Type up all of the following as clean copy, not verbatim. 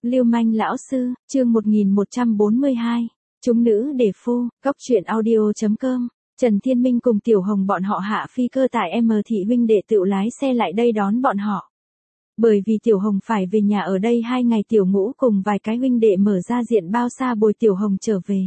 Lưu manh lão sư, chương 1142. Chúng nữ để phu, góc truyện audio.com. Trần Thiên Minh cùng Tiểu Hồng bọn họ hạ phi cơ tại M Thị huynh đệ tự lái xe lại đây đón bọn họ. Bởi vì Tiểu Hồng phải về nhà ở đây 2 ngày, Tiểu Ngũ cùng vài cái huynh đệ mở ra diện bao xa bồi Tiểu Hồng trở về.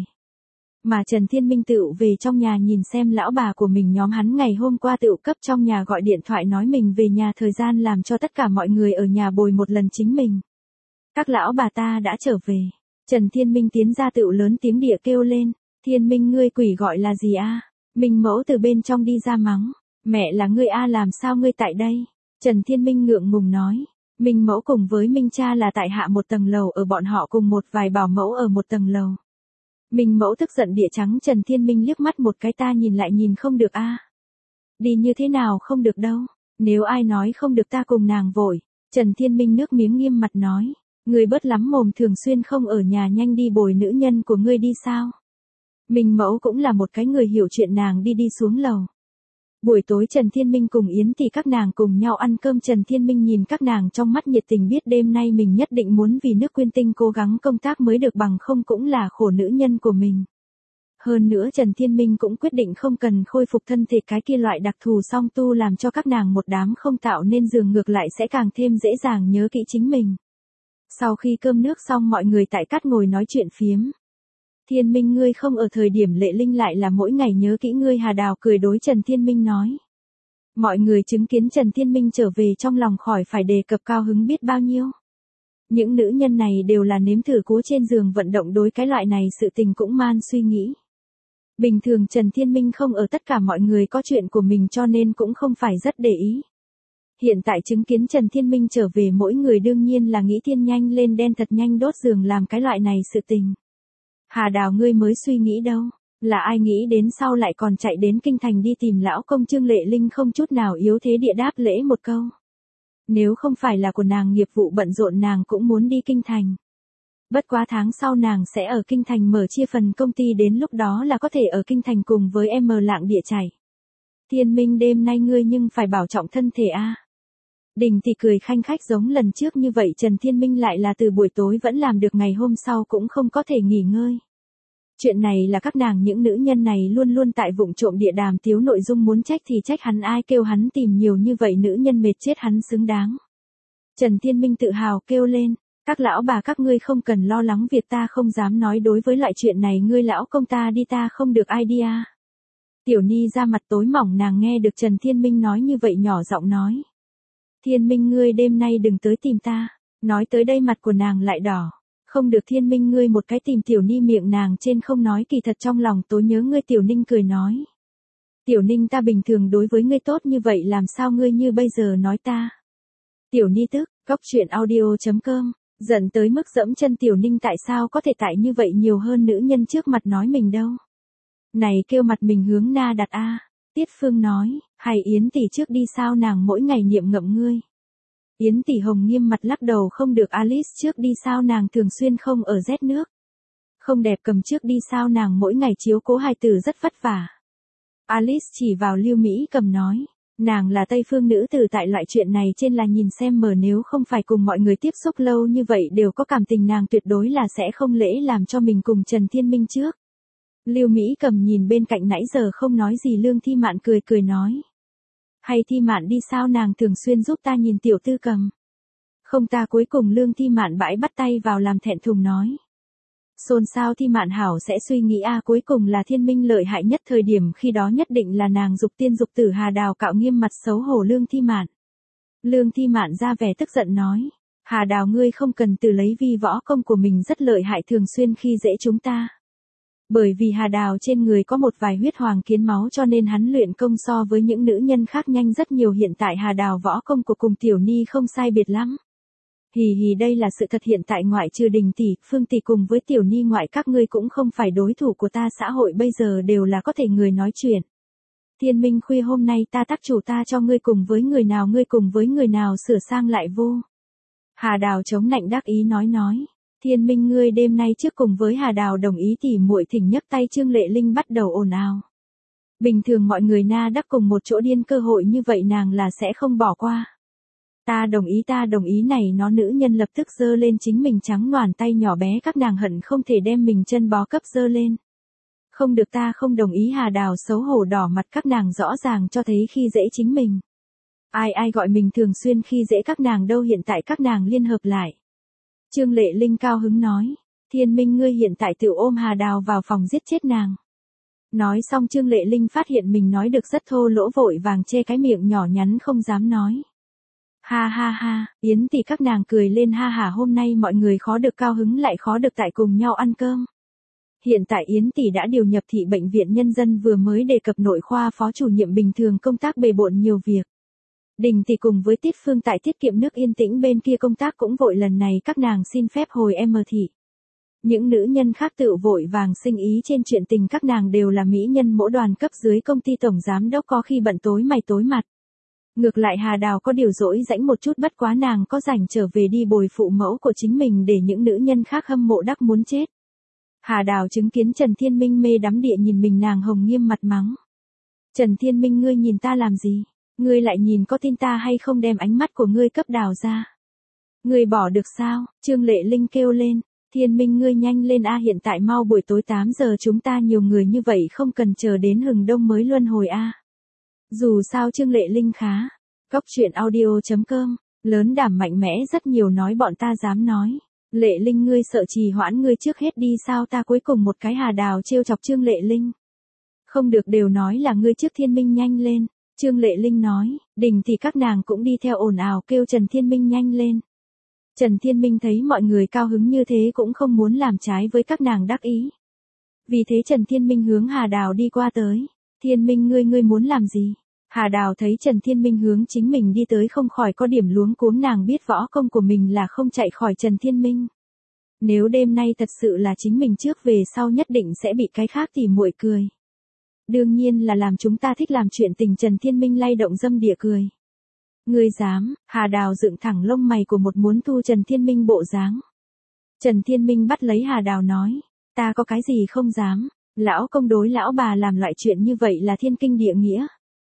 Mà Trần Thiên Minh tự về trong nhà nhìn xem lão bà của mình nhóm hắn ngày hôm qua tự cấp trong nhà gọi điện thoại nói mình về nhà thời gian làm cho tất cả mọi người ở nhà bồi một lần chính mình. Các lão bà ta đã trở về. Trần Thiên Minh tiến ra tự lớn tiếng địa kêu lên, Thiên Minh ngươi quỷ gọi là gì a? Minh mẫu từ bên trong đi ra mắng, mẹ là ngươi a, làm sao ngươi tại đây? Trần Thiên Minh ngượng ngùng nói, Minh mẫu cùng với Minh cha là tại hạ một tầng lầu, ở bọn họ cùng một vài bảo mẫu ở một tầng lầu. Minh mẫu tức giận địa trắng Trần Thiên Minh liếc mắt một cái, ta nhìn lại nhìn không được a. Đi như thế nào không được đâu, nếu ai nói không được ta cùng nàng vội. Trần Thiên Minh nước miếng nghiêm mặt nói, ngươi bớt lắm mồm, thường xuyên không ở nhà, nhanh đi bồi nữ nhân của ngươi đi sao. Minh mẫu cũng là một cái người hiểu chuyện, nàng đi xuống lầu. Buổi tối Trần Thiên Minh cùng Yến thì các nàng cùng nhau ăn cơm. Trần Thiên Minh nhìn các nàng trong mắt nhiệt tình, biết đêm nay mình nhất định muốn vì nước Quyên Tinh cố gắng công tác mới được, bằng không cũng là khổ nữ nhân của mình. Hơn nữa Trần Thiên Minh cũng quyết định không cần khôi phục thân thể cái kia loại đặc thù song tu, làm cho các nàng một đám không tạo nên giường, ngược lại sẽ càng thêm dễ dàng nhớ kỹ chính mình. Sau khi cơm nước xong, mọi người tại cát ngồi nói chuyện phiếm. Thiên Minh ngươi không ở thời điểm Lệ Linh lại là mỗi ngày nhớ kỹ ngươi. Hà Đào cười đối Trần Thiên Minh nói. Mọi người chứng kiến Trần Thiên Minh trở về trong lòng khỏi phải đề cập cao hứng biết bao nhiêu. Những nữ nhân này đều là nếm thử cú trên giường vận động, đối cái loại này sự tình cũng man suy nghĩ. Bình thường Trần Thiên Minh không ở, tất cả mọi người có chuyện của mình cho nên cũng không phải rất để ý. Hiện tại chứng kiến Trần Thiên Minh trở về, mỗi người đương nhiên là nghĩ thiên nhanh lên đen thật nhanh đốt giường làm cái loại này sự tình. Hà Đào ngươi mới suy nghĩ đâu, là ai nghĩ đến sau lại còn chạy đến kinh thành đi tìm lão công Trương. Lệ Linh không chút nào yếu thế địa đáp lễ một câu. Nếu không phải là của nàng nghiệp vụ bận rộn, nàng cũng muốn đi kinh thành. Bất quá tháng sau nàng sẽ ở kinh thành mở chia phần công ty, đến lúc đó là có thể ở kinh thành cùng với em lạng địa chảy. Thiên Minh đêm nay ngươi nhưng phải bảo trọng thân thể a. Đình thì cười khanh khách giống lần trước như vậy. Trần Thiên Minh lại là từ buổi tối vẫn làm được ngày hôm sau cũng không có thể nghỉ ngơi. Chuyện này là các nàng những nữ nhân này luôn luôn tại vụng trộm địa đàm tiếu nội dung, muốn trách thì trách hắn, ai kêu hắn tìm nhiều như vậy nữ nhân, mệt chết hắn xứng đáng. Trần Thiên Minh tự hào kêu lên, các lão bà các ngươi không cần lo lắng, việc ta không dám nói, đối với loại chuyện này ngươi lão công ta đi, ta không được idea. Tiểu Ni ra mặt tối mỏng, nàng nghe được Trần Thiên Minh nói như vậy nhỏ giọng nói. Thiên Minh ngươi đêm nay đừng tới tìm ta. Nói tới đây mặt của nàng lại đỏ. Không được Thiên Minh ngươi một cái tìm Tiểu Ni, miệng nàng trên không nói, kỳ thật trong lòng tối nhớ ngươi. Tiểu Ninh cười nói. Tiểu Ninh ta bình thường đối với ngươi tốt như vậy, làm sao ngươi như bây giờ nói ta. Tiểu Ni tức, góc truyện audio.com, giận tới mức dẫm chân. Tiểu Ninh tại sao có thể tại như vậy nhiều hơn nữ nhân trước mặt nói mình đâu. Này kêu mặt mình hướng na đặt a. Tiết Phương nói, hay Yến tỷ trước đi sao, nàng mỗi ngày niệm ngậm ngươi. Yến tỷ Hồng nghiêm mặt lắc đầu, không được. Alice trước đi sao, nàng thường xuyên không ở rét nước. Không đẹp. Cầm trước đi sao, nàng mỗi ngày chiếu cố hài tử rất vất vả. Alice chỉ vào Lưu Mỹ Cầm nói, nàng là Tây phương nữ tử, tại loại chuyện này trên là nhìn xem mờ, nếu không phải cùng mọi người tiếp xúc lâu như vậy đều có cảm tình, nàng tuyệt đối là sẽ không lễ làm cho mình cùng Trần Thiên Minh trước. Lưu Mỹ Cầm nhìn bên cạnh nãy giờ không nói gì Lương Thi Mạn, cười nói. Hay Thi Mạn đi sao, nàng thường xuyên giúp ta nhìn Tiểu Tư Cầm. Không ta. Cuối cùng Lương Thi Mạn bãi bắt tay vào làm, thẹn thùng nói. Xôn xao Thi Mạn hảo sẽ suy nghĩ a, cuối cùng là Thiên Minh lợi hại nhất, thời điểm khi đó nhất định là nàng dục tiên dục tử. Hà Đào cạo nghiêm mặt xấu hổ Lương Thi Mạn. Lương Thi Mạn ra vẻ tức giận nói. Hà Đào ngươi không cần tự lấy vi võ công của mình rất lợi hại, thường xuyên khi dễ chúng ta. Bởi vì Hà Đào trên người có một vài huyết hoàng kiến máu, cho nên hắn luyện công so với những nữ nhân khác nhanh rất nhiều. Hiện tại Hà Đào võ công của cùng Tiểu Ni không sai biệt lắm. Hì hì, đây là sự thật. Hiện tại ngoại trừ Đình tỷ, Phương tỷ cùng với Tiểu Ni ngoại, các ngươi cũng không phải đối thủ của ta. Xã hội bây giờ đều là có thể người nói chuyện. Thiên Minh khuya hôm nay ta tác chủ, ta cho ngươi cùng với người nào, ngươi cùng với người nào sửa sang lại vô. Hà Đào chống nạnh đắc ý nói. Thiên Minh ngươi đêm nay trước cùng với Hà Đào đồng ý tỉ muội thỉnh nhấc tay. Trương Lệ Linh bắt đầu ồn ào. Bình thường mọi người na đắc cùng một chỗ điên, cơ hội như vậy nàng là sẽ không bỏ qua. ta đồng ý này nó nữ nhân lập tức giơ lên chính mình trắng noàn tay nhỏ bé các nàng hận không thể đem mình chân bó cấp giơ lên. Không được ta không đồng ý Hà Đào xấu hổ đỏ mặt các nàng rõ ràng cho thấy khi dễ chính mình. Ai gọi mình thường xuyên khi dễ các nàng đâu hiện tại các nàng liên hợp lại. Trương Lệ Linh cao hứng nói, Thiên Minh ngươi hiện tại tự ôm Hà Đào vào phòng giết chết nàng. Nói xong Trương Lệ Linh phát hiện mình nói được rất thô lỗ vội vàng che cái miệng nhỏ nhắn không dám nói. Ha ha ha, Yến tỷ các nàng cười lên ha hả hôm nay mọi người khó được cao hứng lại khó được tại cùng nhau ăn cơm. Hiện tại Yến tỷ đã điều nhập thị bệnh viện nhân dân vừa mới đề cập nội khoa phó chủ nhiệm bình thường công tác bề bộn nhiều việc. Đình tỷ cùng với Tiết Phương tại tiết kiệm nước Yên Tĩnh bên kia công tác cũng vội lần này các nàng xin phép hồi thị. Những nữ nhân khác tự vội vàng sinh ý trên chuyện tình các nàng đều là mỹ nhân mỗi đoàn cấp dưới công ty tổng giám đốc có khi bận tối mày tối mặt. Ngược lại Hà Đào có điều rỗi rãnh một chút bất quá nàng có rảnh trở về đi bồi phụ mẫu của chính mình để những nữ nhân khác hâm mộ đắc muốn chết. Hà Đào chứng kiến Trần Thiên Minh mê đắm địa nhìn mình nàng hồng nghiêm mặt mắng. Trần Thiên Minh ngươi nhìn ta làm gì? Ngươi lại nhìn có tin ta hay không đem ánh mắt của ngươi cấp Đào ra? Ngươi bỏ được sao? Trương Lệ Linh kêu lên. Thiên Minh ngươi nhanh lên a hiện tại mau buổi tối 8 giờ chúng ta nhiều người như vậy không cần chờ đến hừng đông mới luân hồi a. Dù sao Trương Lệ Linh khá. Cóc truyện audio.com, lớn đảm mạnh mẽ rất nhiều nói bọn ta dám nói. Lệ Linh ngươi sợ trì hoãn ngươi trước hết đi sao ta cuối cùng một cái Hà Đào trêu chọc Trương Lệ Linh. Không được đều nói là ngươi trước Thiên Minh nhanh lên. Trương Lệ Linh nói, Đình thì các nàng cũng đi theo ồn ào kêu Trần Thiên Minh nhanh lên. Trần Thiên Minh thấy mọi người cao hứng như thế cũng không muốn làm trái với các nàng đắc ý. Vì thế Trần Thiên Minh hướng Hà Đào đi qua tới. Thiên Minh ngươi muốn làm gì? Hà Đào thấy Trần Thiên Minh hướng chính mình đi tới không khỏi có điểm luống cuống nàng biết võ công của mình là không chạy khỏi Trần Thiên Minh. Nếu đêm nay thật sự là chính mình trước về sau nhất định sẽ bị cái khác tỉ muội cười. Đương nhiên là làm chúng ta thích làm chuyện tình Trần Thiên Minh lay động dâm địa cười. Ngươi dám, Hà Đào dựng thẳng lông mày của một muốn thu Trần Thiên Minh bộ dáng. Trần Thiên Minh bắt lấy Hà Đào nói, ta có cái gì không dám, lão công đối lão bà làm loại chuyện như vậy là thiên kinh địa nghĩa.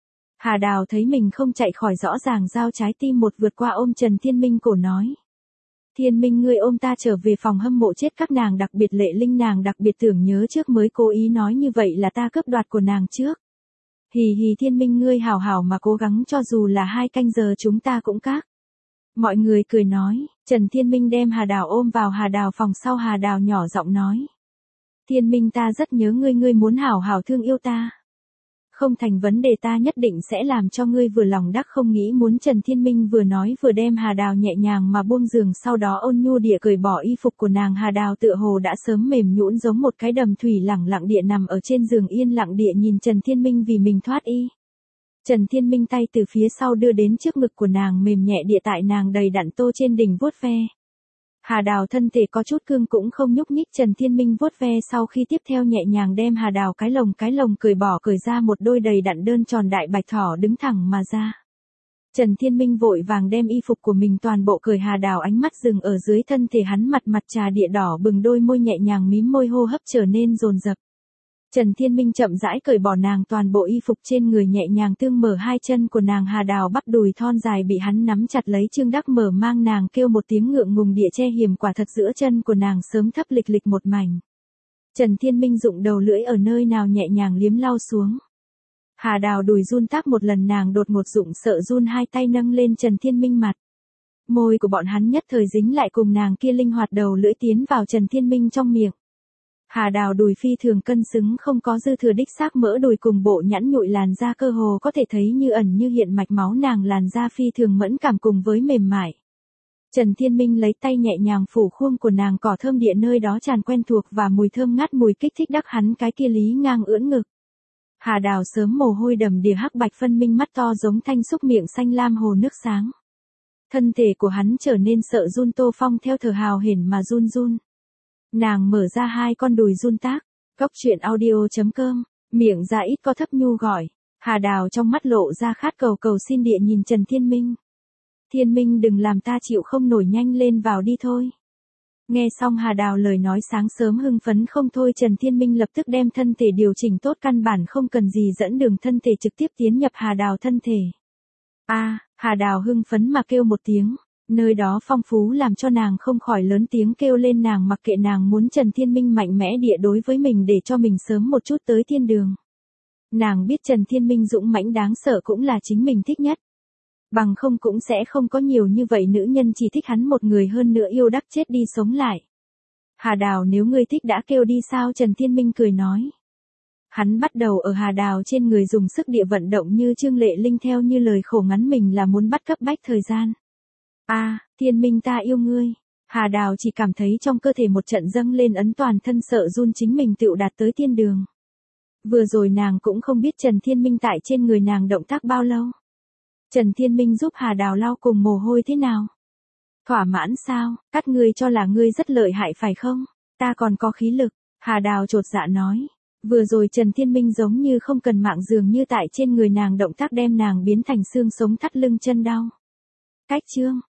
Hà Đào thấy mình không chạy khỏi rõ ràng giao trái tim một vượt qua ôm Trần Thiên Minh cổ nói. Thiên Minh ngươi ôm ta trở về phòng hâm mộ chết các nàng đặc biệt Lệ Linh nàng đặc biệt tưởng nhớ trước mới cố ý nói như vậy là ta cướp đoạt của nàng trước. Hì hì Thiên Minh ngươi hảo hảo mà cố gắng cho dù là 2 canh giờ chúng ta cũng các. Mọi người cười nói, Trần Thiên Minh đem Hà Đào ôm vào Hà Đào phòng sau Hà Đào nhỏ giọng nói. Thiên Minh ta rất nhớ ngươi muốn hảo hảo thương yêu ta. Không thành vấn đề ta nhất định sẽ làm cho ngươi vừa lòng đắc không nghĩ muốn Trần Thiên Minh vừa nói vừa đem Hà Đào nhẹ nhàng mà buông giường sau đó ôn nhu địa cởi bỏ y phục của nàng Hà Đào tựa hồ đã sớm mềm nhũn giống một cái đầm thủy lẳng lặng địa nằm ở trên giường yên lặng địa nhìn Trần Thiên Minh vì mình thoát y. Trần Thiên Minh tay từ phía sau đưa đến trước ngực của nàng mềm nhẹ địa tại nàng đầy đặn tô trên đỉnh vuốt ve. Hà Đào thân thể có chút cương cũng không nhúc nhích Trần Thiên Minh vuốt ve sau khi tiếp theo nhẹ nhàng đem Hà Đào cái lồng cởi ra một đôi đầy đặn đơn tròn đại bạch thỏ đứng thẳng mà ra. Trần Thiên Minh vội vàng đem y phục của mình toàn bộ cởi Hà Đào ánh mắt dừng ở dưới thân thể hắn mặt trà địa đỏ bừng đôi môi nhẹ nhàng mím môi hô hấp trở nên dồn dập. Trần Thiên Minh chậm rãi cởi bỏ nàng toàn bộ y phục trên người nhẹ nhàng tương mở 2 chân của nàng Hà Đào bắp đùi thon dài bị hắn nắm chặt lấy Trương Đắc mở mang nàng kêu một tiếng ngượng ngùng địa che hiểm quả thật giữa chân của nàng sớm thấp lịch một mảnh. Trần Thiên Minh dụng đầu lưỡi ở nơi nào nhẹ nhàng liếm lau xuống. Hà Đào đùi run tác một lần nàng đột ngột dụng sợ run 2 tay nâng lên Trần Thiên Minh mặt. Môi của bọn hắn nhất thời dính lại cùng nàng kia linh hoạt đầu lưỡi tiến vào Trần Thiên Minh trong miệng. Hà Đào đùi phi thường cân xứng không có dư thừa đích xác mỡ đùi cùng bộ nhẵn nhụi làn da cơ hồ có thể thấy như ẩn như hiện mạch máu nàng làn da phi thường mẫn cảm cùng với mềm mại. Trần Thiên Minh lấy tay nhẹ nhàng phủ khuôn của nàng cỏ thơm địa nơi đó tràn quen thuộc và mùi thơm ngát mùi kích thích đắc hắn cái kia lý ngang ưỡn ngực. Hà Đào sớm mồ hôi đầm đìa hắc bạch phân minh mắt to giống thanh xúc miệng xanh lam hồ nước sáng. Thân thể của hắn trở nên sợ run Tô Phong theo thở hào hển mà run run. Nàng mở ra 2 con đùi run tác, cóc truyện audio.com, miệng ra ít có thấp nhu gọi. Hà Đào trong mắt lộ ra khát cầu xin địa nhìn Trần Thiên Minh. Thiên Minh đừng làm ta chịu không nổi nhanh lên vào đi thôi. Nghe xong Hà Đào lời nói sáng sớm hưng phấn không thôi Trần Thiên Minh lập tức đem thân thể điều chỉnh tốt căn bản không cần gì dẫn đường thân thể trực tiếp tiến nhập Hà Đào thân thể. Hà Đào hưng phấn mà kêu một tiếng. Nơi đó phong phú làm cho nàng không khỏi lớn tiếng kêu lên, nàng mặc kệ, nàng muốn Trần Thiên Minh mạnh mẽ địa đối với mình để cho mình sớm một chút tới thiên đường. Nàng biết Trần Thiên Minh dũng mãnh đáng sợ cũng là chính mình thích nhất. Bằng không cũng sẽ không có nhiều như vậy nữ nhân chỉ thích hắn một người, hơn nữa yêu đắc chết đi sống lại. Hà Đào, nếu ngươi thích đã kêu đi sao? Trần Thiên Minh cười nói. Hắn bắt đầu ở Hà Đào trên người dùng sức địa vận động như Trương Lệ Linh theo như lời khổ ngắn mình là muốn bắt cấp bách thời gian. Thiên Minh ta yêu ngươi. Hà Đào chỉ cảm thấy trong cơ thể một trận dâng lên ấn, toàn thân sợ run, chính mình tựu đạt tới thiên đường. Vừa rồi nàng cũng không biết Trần Thiên Minh tại trên người nàng động tác bao lâu. Trần Thiên Minh giúp Hà Đào lau cùng mồ hôi thế nào? Thỏa mãn sao? Các ngươi cho là ngươi rất lợi hại phải không? Ta còn có khí lực. Hà Đào chột dạ nói. Vừa rồi Trần Thiên Minh giống như không cần mạng, dường như tại trên người nàng động tác đem nàng biến thành xương sống thắt lưng chân đau. Cách chương